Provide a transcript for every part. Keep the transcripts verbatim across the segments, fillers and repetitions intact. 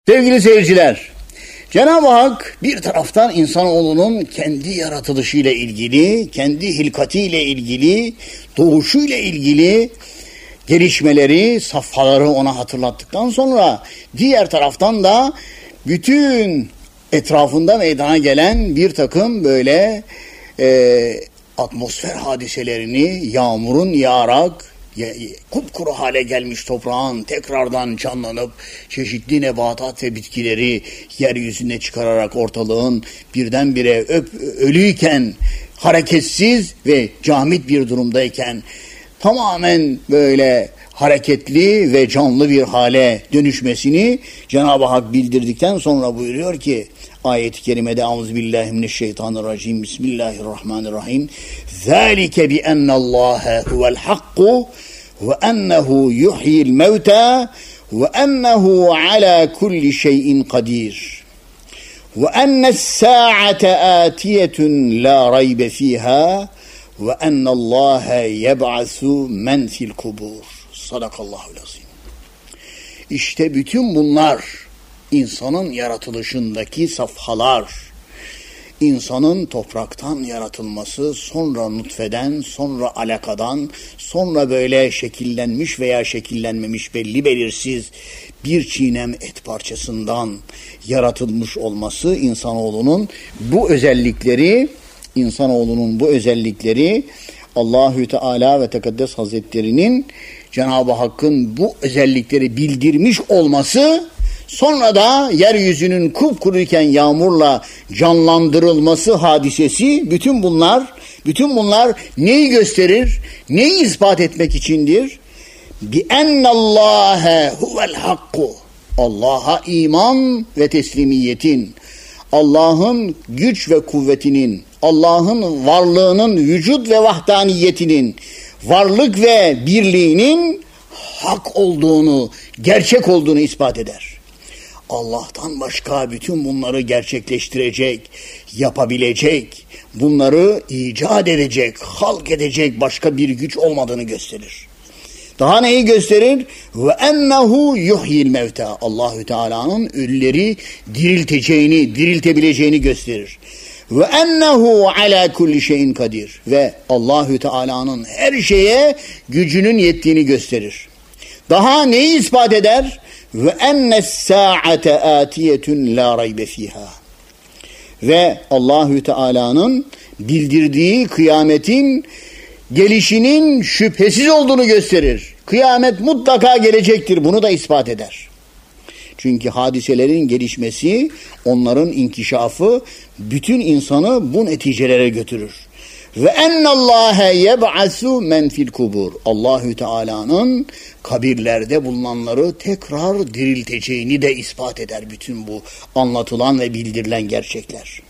Sevgili seyirciler, Cenab-ı Hak bir taraftan insanoğlunun kendi yaratılışıyla ilgili, kendi hilkatiyle ilgili, doğuşuyla ilgili gelişmeleri, safhaları ona hatırlattıktan sonra diğer taraftan da bütün etrafında meydana gelen bir takım böyle e, atmosfer hadiselerini, yağmurun yağarak kupkuru hale gelmiş toprağın tekrardan canlanıp çeşitli nebatat ve bitkileri yeryüzüne çıkararak ortalığın birdenbire öp, ölüyken, hareketsiz ve camit bir durumdayken tamamen böyle hareketli ve canlı bir hale dönüşmesini Cenab-ı Hak bildirdikten sonra buyuruyor ki ayet-i kerimede Euzubillahimineşşeytanirracim Bismillahirrahmanirrahim Zâlike bi ennallâhe huvel hakku ve ennehu yuhyil mevta ve ennehu ala kulli şeyin kadir ve ennes sâ'ate âtiyetun la raybe fîhâ ve ennallâhe yeb'asu men fil kubur. Sadakallahul azim. İşte bütün bunlar insanın yaratılışındaki safhalar, insanın topraktan yaratılması, sonra nutfeden, sonra alakadan, sonra böyle şekillenmiş veya şekillenmemiş belli belirsiz bir çiğnem et parçasından yaratılmış olması insanoğlunun bu özellikleri, insanoğlunun bu özellikleri Allahü Teala ve Tekaddes Hazretleri'nin Cenab-ı Hakk'ın bu özellikleri bildirmiş olması, sonra da yeryüzünün kupkuruyken yağmurla canlandırılması hadisesi, bütün bunlar, bütün bunlar neyi gösterir, neyi ispat etmek içindir? Bi ennallâhe huvel hakku. Allah'a iman ve teslimiyetin, Allah'ın güç ve kuvvetinin, Allah'ın varlığının vücut ve vahdaniyetinin, varlık ve birliğinin hak olduğunu, gerçek olduğunu ispat eder. Allah'tan başka bütün bunları gerçekleştirecek, yapabilecek, bunları icat edecek, halk edecek başka bir güç olmadığını gösterir. Daha neyi gösterir? Ve ennehu yuhyil mevta. Allahü Teala'nın ölüleri dirilteceğini, diriltebileceğini gösterir. Ve ennehu ala kulli şeyin kadir. Ve Allahü Teala'nın her şeye gücünün yettiğini gösterir. Daha neyi ispat eder? Ve ennes sa'ate atiyetun la raybe fiha. Ve Allahü Teala'nın bildirdiği kıyametin gelişinin şüphesiz olduğunu gösterir. Kıyamet mutlaka gelecektir. Bunu da ispat eder. Çünkü hadiselerin gelişmesi, onların inkişafı bütün insanı bu neticelere götürür. Ve ennallâhe yeb'asu men fil kubur. Allahü Teala'nın kabirlerde bulunanları tekrar dirilteceğini de ispat eder bütün bu anlatılan ve bildirilen gerçekler.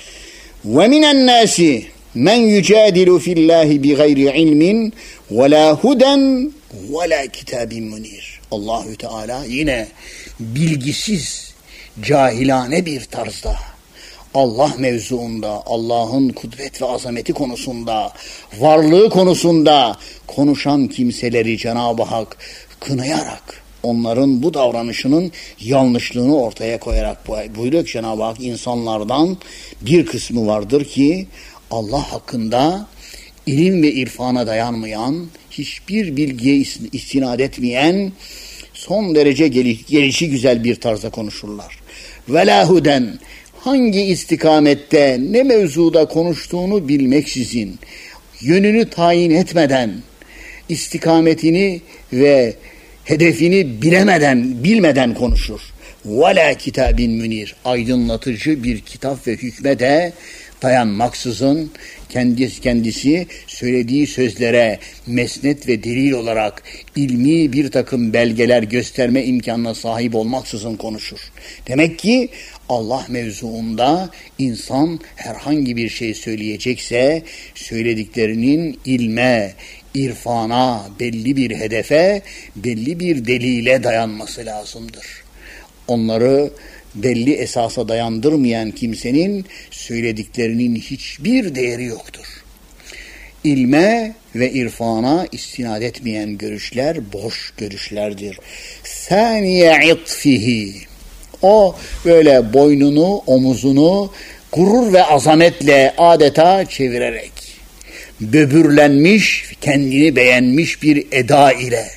Ve minen nâsi men yücadilu fillâhi bi gayri ilmin ve la huden ve la kitabin munir. Allahü Teala yine bilgisiz, cahilane bir tarzda Allah mevzuunda, Allah'ın kudret ve azameti konusunda, varlığı konusunda konuşan kimseleri Cenab-ı Hak kınayarak, onların bu davranışının yanlışlığını ortaya koyarak buyuruyor ki Cenab-ı Hak, insanlardan bir kısmı vardır ki Allah hakkında ilim ve irfana dayanmayan, hiçbir bilgiye istinad etmeyen, son derece gelişi güzel bir tarzda konuşurlar. Velâhuden, hangi istikamette, ne mevzuda konuştuğunu bilmeksizin, yönünü tayin etmeden, istikametini ve hedefini bilemeden, bilmeden konuşur. Vela kitabin münir, aydınlatıcı bir kitap ve hükme de dayanmaksızın kendisi, kendisi söylediği sözlere mesnet ve delil olarak ilmi bir takım belgeler gösterme imkanına sahip olmaksızın konuşur. Demek ki Allah mevzuunda insan herhangi bir şey söyleyecekse söylediklerinin ilme, irfana, belli bir hedefe, belli bir delile dayanması lazımdır. Onları belli esasa dayandırmayan kimsenin söylediklerinin hiçbir değeri yoktur. İlme ve irfana istinad etmeyen görüşler boş görüşlerdir. Saniye itfihi. O böyle boynunu, omuzunu gurur ve azametle adeta çevirerek, böbürlenmiş, kendini beğenmiş bir eda ile,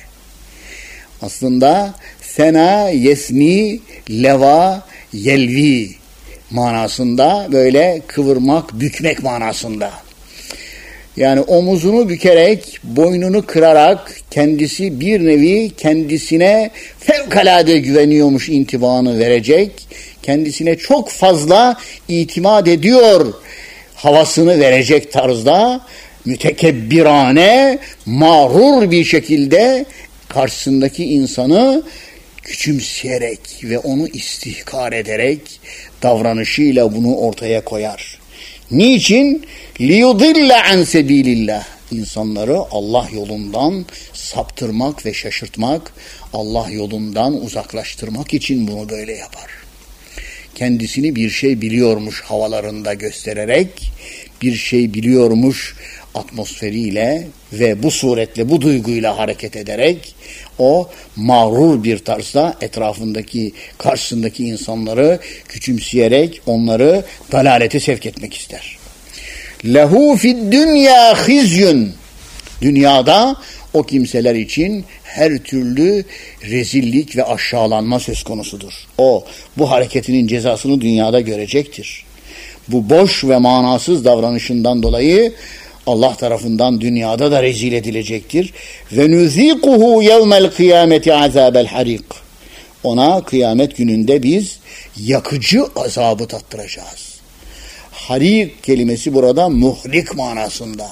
aslında sena, yesni, leva, yelvi manasında, böyle kıvırmak, bükmek manasında. Yani omuzunu bükerek, boynunu kırarak kendisi bir nevi kendisine fevkalade güveniyormuş intibanı verecek, kendisine çok fazla itimat ediyor havasını verecek tarzda mütekebbirane, mağrur bir şekilde karşısındaki insanı küçümseyerek ve onu istihkar ederek davranışıyla bunu ortaya koyar. Niçin? لِيُضِلَّ عَنْ سَب۪يلِ اللّٰهِ İnsanları Allah yolundan saptırmak ve şaşırtmak, Allah yolundan uzaklaştırmak için bunu böyle yapar. Kendisini bir şey biliyormuş havalarında göstererek, bir şey biliyormuş atmosferiyle ve bu suretle, bu duyguyla hareket ederek, o mağrur bir tarzda etrafındaki, karşısındaki insanları küçümseyerek onları dalalete sevk etmek ister. Lehu fid dünya hizyun. Dünyada o kimseler için her türlü rezillik ve aşağılanma söz konusudur. O bu hareketinin cezasını dünyada görecektir. Bu boş ve manasız davranışından dolayı Allah tarafından dünyada da rezil edilecektir. Ve nuzikuhu yevmel kıyameti azabel harik. Ona kıyamet gününde biz yakıcı azabı tattıracağız. Harik kelimesi burada muhrik manasında.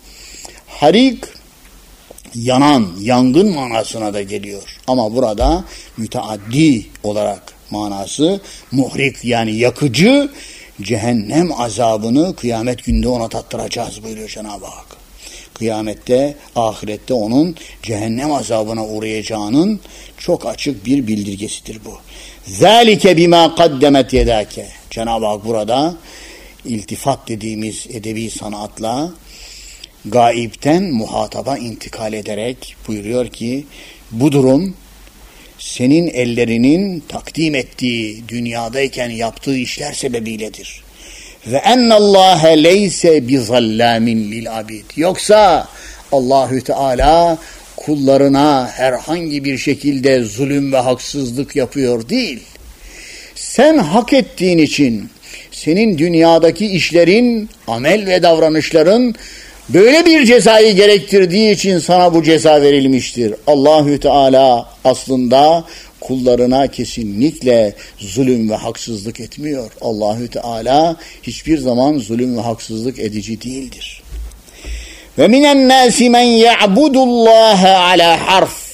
Harik yanan, yangın manasına da geliyor. Ama burada müteaddi olarak manası muhrik, yani yakıcı, cehennem azabını kıyamet günde ona tattıracağız buyuruyor Cenab-ı Hak. Kıyamette, ahirette onun cehennem azabına uğrayacağının çok açık bir bildirgesidir bu. Zalike bima kaddemet yedake. Cenab-ı Hak burada iltifat dediğimiz edebi sanatla gaipten muhataba intikal ederek buyuruyor ki bu durum senin ellerinin takdim ettiği, dünyadayken yaptığı işler sebebiyledir. Ve ennallâhe leyse bizallamin lil abid. Yoksa Allahü Teala kullarına herhangi bir şekilde zulüm ve haksızlık yapıyor değil. Sen hak ettiğin için senin dünyadaki işlerin, amel ve davranışların böyle bir cezayı gerektirdiği için sana bu ceza verilmiştir. Allahü Teala aslında kullarına kesinlikle zulüm ve haksızlık etmiyor. Allahü Teala hiçbir zaman zulüm ve haksızlık edici değildir. Ve minen nâsi men ya'budullâhe alâ harf.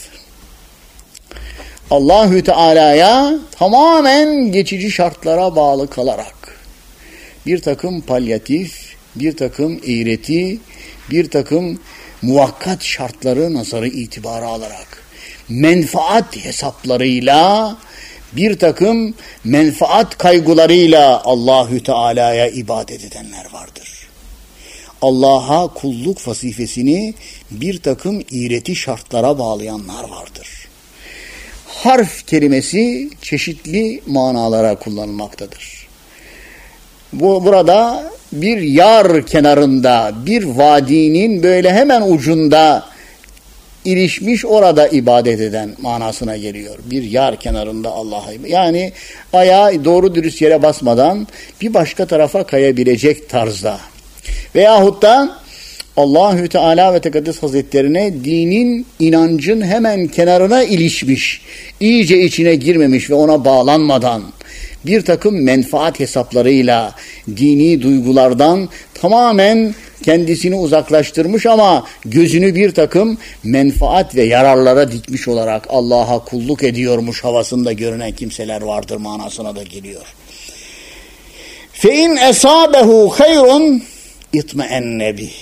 Allahü Teala'ya tamamen geçici şartlara bağlı kalarak bir takım palyatif, bir takım eğreti, bir takım muvakkat şartları nazarı itibara alarak, menfaat hesaplarıyla, bir takım menfaat kaygılarıyla Allahü Teala'ya ibadet edenler vardır. Allah'a kulluk vazifesini bir takım iğreti şartlara bağlayanlar vardır. Harf kelimesi çeşitli manalara kullanılmaktadır. Bu burada bir yar kenarında, bir vadinin böyle hemen ucunda ilişmiş, orada ibadet eden manasına geliyor. Bir yar kenarında Allah'a, yani ayağı doğru dürüst yere basmadan bir başka tarafa kayabilecek tarzda. Veyahut da Allahü Teala ve Tekaddes Hazretlerine dinin, inancın hemen kenarına ilişmiş, iyice içine girmemiş ve ona bağlanmadan bir takım menfaat hesaplarıyla dini duygulardan tamamen kendisini uzaklaştırmış ama gözünü bir takım menfaat ve yararlara dikmiş olarak Allah'a kulluk ediyormuş havasında görünen kimseler vardır manasına da geliyor. فَاِنْ اَصَابَهُ خَيْرٌ اِطْمَئَنَّ بِهِ.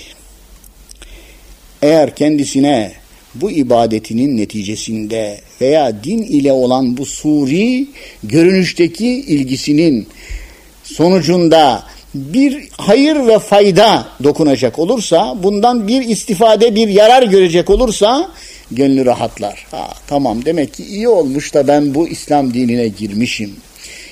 Eğer kendisine bu ibadetinin neticesinde veya din ile olan bu suri görünüşteki ilgisinin sonucunda bir hayır ve fayda dokunacak olursa, bundan bir istifade, bir yarar görecek olursa gönlü rahatlar. Ha, tamam, demek ki iyi olmuş da ben bu İslam dinine girmişim.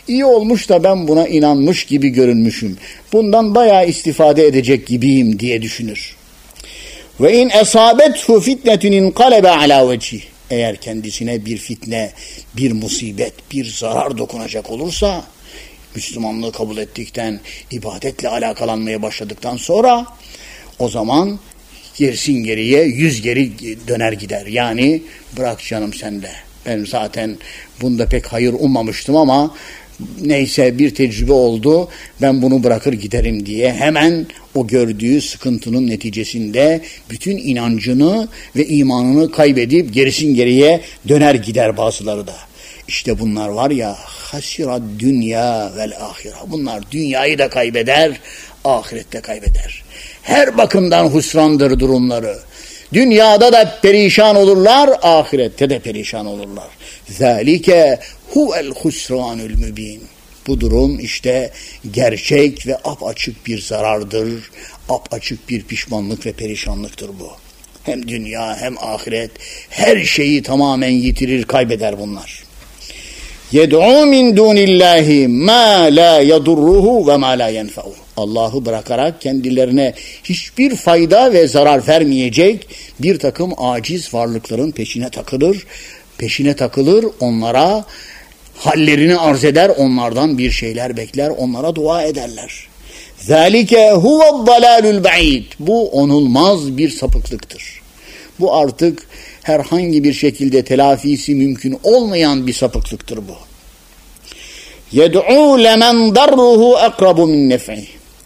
İyi olmuş da ben buna inanmış gibi görünmüşüm. Bundan bayağı istifade edecek gibiyim diye düşünür. Ve in esabethu fitnetun inqalaba ala vecih. Eğer kendisine bir fitne, bir musibet, bir zarar dokunacak olursa, Müslümanlığı kabul ettikten, ibadetle alakalanmaya başladıktan sonra o zaman gerisin geriye yüz geri döner gider. Yani bırak canım sende. Ben zaten bunda pek hayır ummamıştım ama neyse bir tecrübe oldu, ben bunu bırakır giderim diye hemen o gördüğü sıkıntının neticesinde bütün inancını ve imanını kaybedip gerisin geriye döner gider bazıları da. İşte bunlar var ya, hasira dünya vel ahire. Bunlar dünyayı da kaybeder, ahirette kaybeder. Her bakımdan husrandır durumları. Dünyada da perişan olurlar, ahirette de perişan olurlar. Zalike huvel husranul mübin. Bu durum işte gerçek ve apaçık bir zarardır. Apaçık bir pişmanlık ve perişanlıktır bu. Hem dünya hem ahiret her şeyi tamamen yitirir, kaybeder bunlar. Yed'u min dunillahi ma la yadurruhu ve ma la yenfa'u. Allah'ı bırakarak kendilerine hiçbir fayda ve zarar vermeyecek bir takım aciz varlıkların peşine takılır. Peşine takılır, onlara hallerini arz eder, onlardan bir şeyler bekler, onlara dua ederler. Zalike huve'd-dalalul ba'id. Bu onulmaz bir sapıklıktır. Bu artık herhangi bir şekilde telafisi mümkün olmayan bir sapıklıktır bu. Yed'u lemen darruhu akrabu min nef'i.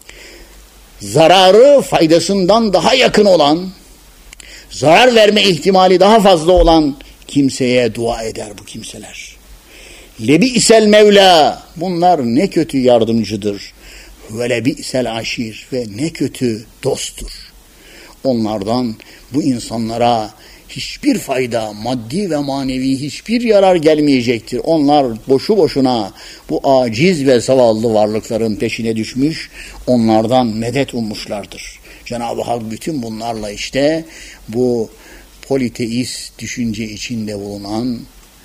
Zararı faydasından daha yakın olan, zarar verme ihtimali daha fazla olan kimseye dua eder bu kimseler. Lebi'sel mevla. Bunlar ne kötü yardımcıdır. Ve lebi'sel aşir. Ve ne kötü dosttur. Onlardan bu insanlara hiçbir fayda, maddi ve manevi hiçbir yarar gelmeyecektir. Onlar boşu boşuna bu aciz ve zavallı varlıkların peşine düşmüş, onlardan medet ummuşlardır. Cenab-ı Hak bütün bunlarla işte bu politeist düşünce içinde bulunan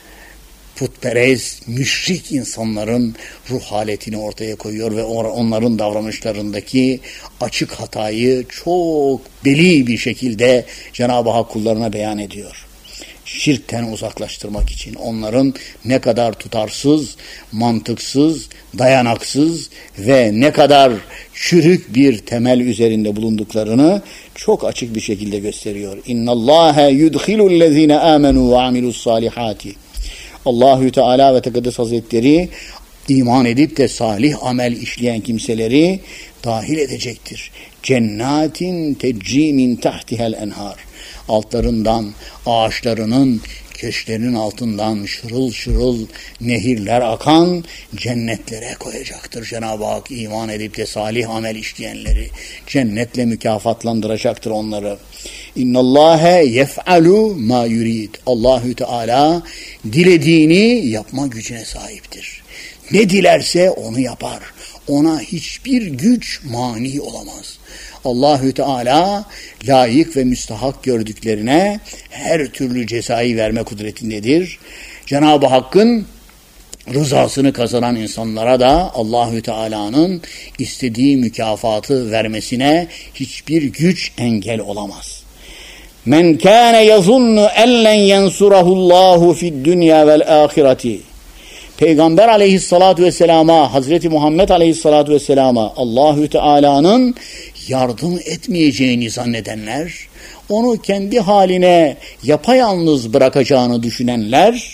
putperest, müşrik insanların ruh haletini ortaya koyuyor ve onların davranışlarındaki açık hatayı çok beli bir şekilde Cenab-ı Hak kullarına beyan ediyor. Şirkten uzaklaştırmak için onların ne kadar tutarsız, mantıksız, dayanaksız ve ne kadar çürük bir temel üzerinde bulunduklarını çok açık bir şekilde gösteriyor. İnnallâhe yudhilullezîne âmenû ve amilussâlihâti. Allahü Teala ve Tekaddes Hazretleri iman edip de salih amel işleyen kimseleri dahil edecektir. Cennetin tecri min tahtihel enhar. Altlarından, ağaçlarının, köşklerinin altından şırıl şırıl nehirler akan cennetlere koyacaktır. Cenab-ı Hak iman edip de salih amel işleyenleri cennetle mükafatlandıracaktır onları. İnnallâhe yef'alu ma yurid. Allahü Teala dilediğini yapma gücüne sahiptir. Ne dilerse onu yapar. Ona hiçbir güç mani olamaz. Allahü Teala layık ve müstahak gördüklerine her türlü cezayı verme kudretindedir. Cenab-ı Hakk'ın rızasını kazanan insanlara da Allahü Teala'nın istediği mükafatı vermesine hiçbir güç engel olamaz. Men kâne yazunnu ellen yensurahullahu fid dünya vel ahireti. Peygamber aleyhissalatu vesselama, Hazreti Muhammed aleyhissalatu vesselama Allahü Teala'nın yardım etmeyeceğini zannedenler, onu kendi haline yapayalnız bırakacağını düşünenler,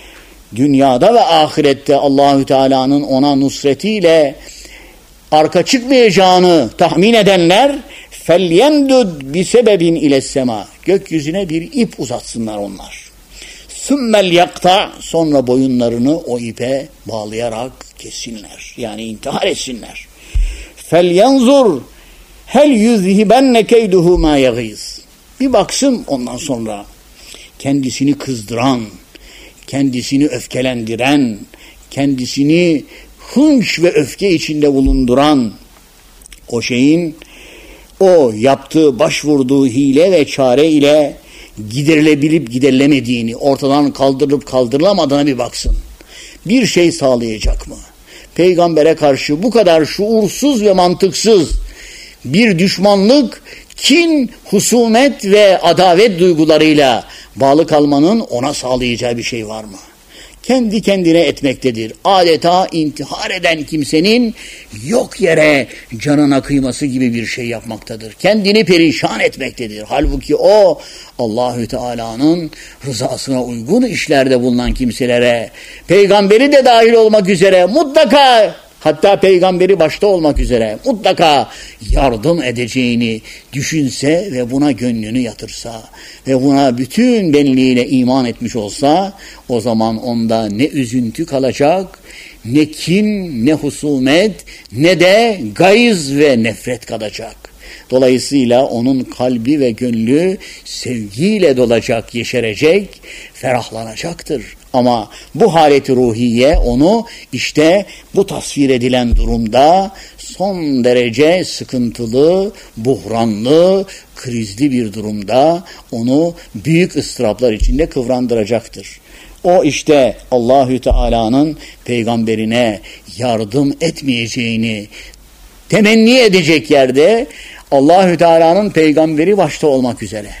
dünyada ve ahirette Allahü Teala'nın ona nusretiyle arka çıkmayacağını tahmin edenler, فَلْيَمْدُدْ بِسَبَبٍ اِلَى السَّمَا. Gökyüzüne bir ip uzatsınlar onlar. ثُمَّ الْيَقْطَعْ. Sonra boyunlarını o ipe bağlayarak kessinler. Yani intihar etsinler. فَلْيَنْظُرْ هَلْ يُذْهِبَنَّ كَيْدُهُ مَا يَغِيظ. Bir baksın ondan sonra kendisini kızdıran, kendisini öfkelendiren, kendisini hınç ve öfke içinde bulunduran o şeyin, o yaptığı, başvurduğu hile ve çare ile giderilebilip giderilemediğini, ortadan kaldırılıp kaldırılamadığına bir baksın. Bir şey sağlayacak mı? peygambere karşı bu kadar şuursuz ve mantıksız bir düşmanlık, kin, husumet ve adavet duygularıyla bağlı kalmanın ona sağlayacağı bir şey var mı? Kendi kendine etmektedir. Adeta intihar eden kimsenin yok yere canına kıyması gibi bir şey yapmaktadır. Kendini perişan etmektedir. Halbuki o Allahü Teala'nın rızasına uygun işlerde bulunan kimselere, peygamberi de dahil olmak üzere mutlaka, hatta peygamberi başta olmak üzere mutlaka yardım edeceğini düşünse ve buna gönlünü yatırsa ve buna bütün benliğiyle iman etmiş olsa, o zaman onda ne üzüntü kalacak, ne kin, ne husumet, ne de gayz ve nefret kalacak. Dolayısıyla onun kalbi ve gönlü sevgiyle dolacak, yeşerecek, ferahlanacaktır. Ama bu haleti ruhiye onu işte bu tasvir edilen durumda son derece sıkıntılı, buhranlı, krizli bir durumda onu büyük ıstıraplar içinde kıvrandıracaktır. O işte Allahü Teala'nın peygamberine yardım etmeyeceğini temenni edecek yerde Allahü Teala'nın peygamberi başta olmak üzere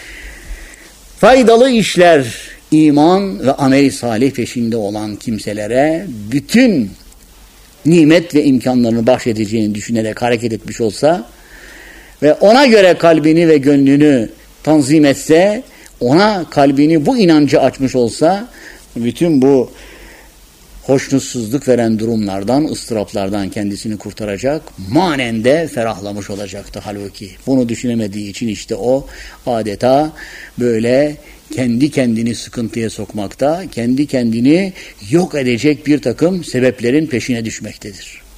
faydalı işler, iman ve amel-i salih peşinde olan kimselere bütün nimet ve imkanlarını bahşedeceğini düşünerek hareket etmiş olsa ve ona göre kalbini ve gönlünü tanzim etse, ona kalbini bu inancı açmış olsa, bütün bu hoşnutsuzluk veren durumlardan, ıstıraplardan kendisini kurtaracak, manen de ferahlamış olacaktı halbuki. Bunu düşünemediği için işte o adeta böyle kendi kendini sıkıntıya sokmakta, kendi kendini yok edecek bir takım sebeplerin peşine düşmektedir.